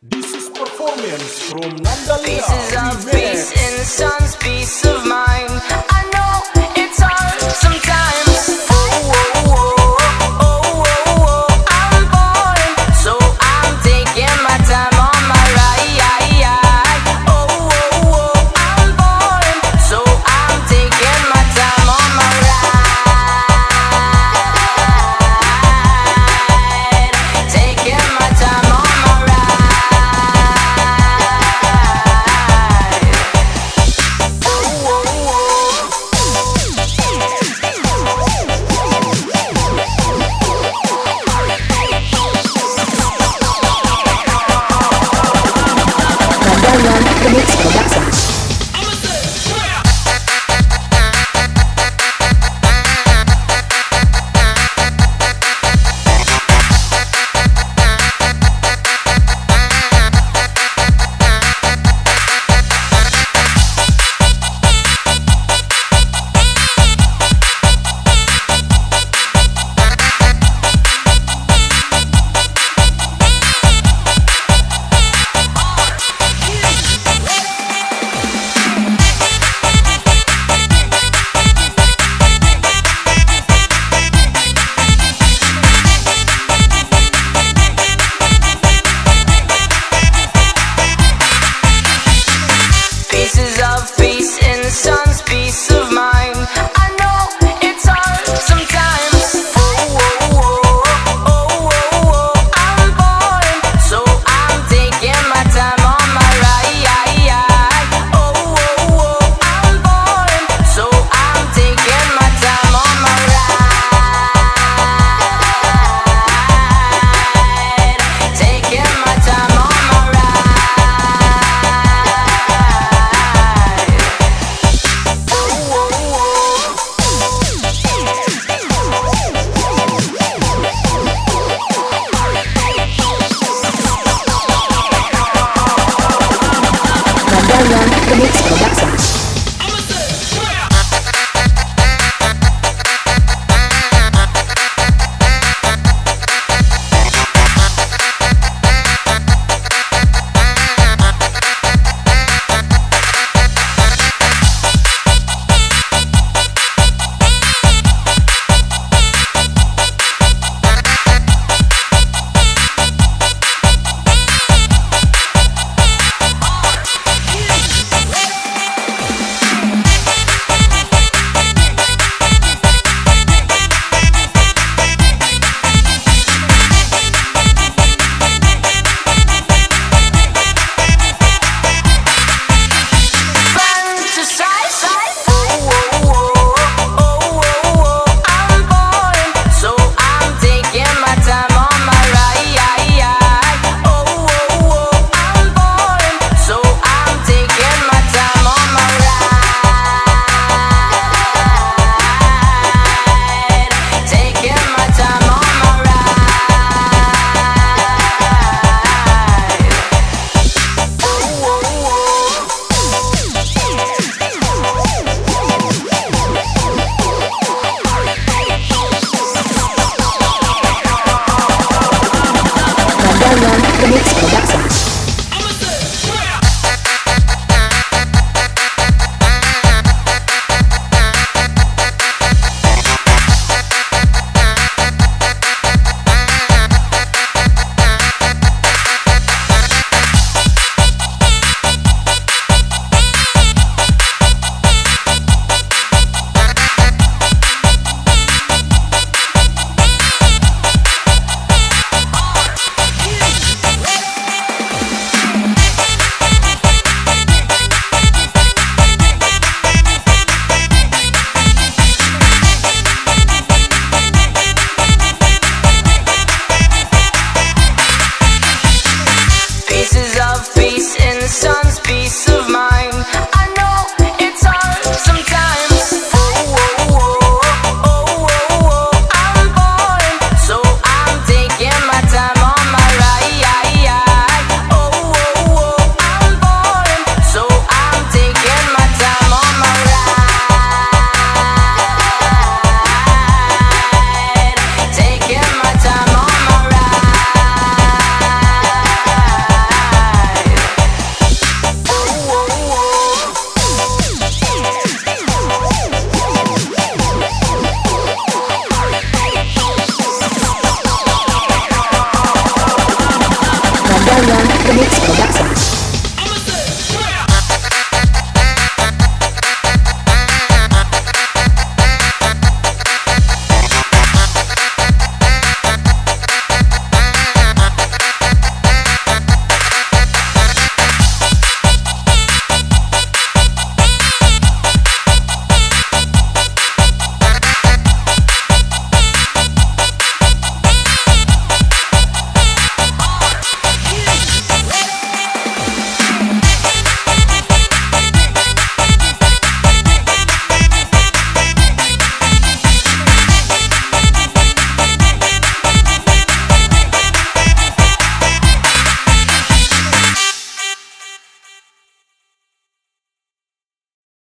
This is performance from Nandalia Pieces of peace Remix. in the sun's peace of mind. I know it's hard sometimes. Oh, oh, oh, oh, oh, oh. I'm bored, so I'm taking my time on my ride. Oh, oh, oh. I'm bored, so I'm taking my time on my ride. Taking my time on my ride. Nandalia Remix Production. Pieces of peace in the sun's peace of mind. I know it's hard sometimes. Oh, oh, oh, oh, oh, oh. I'm bored, so I'm taking my time on my ride. Oh, oh, oh. I'm bored, so I'm taking my time on my ride. Taking my time on my ride. Nandalia Remix Production. Nandalia Remix Production. The Mix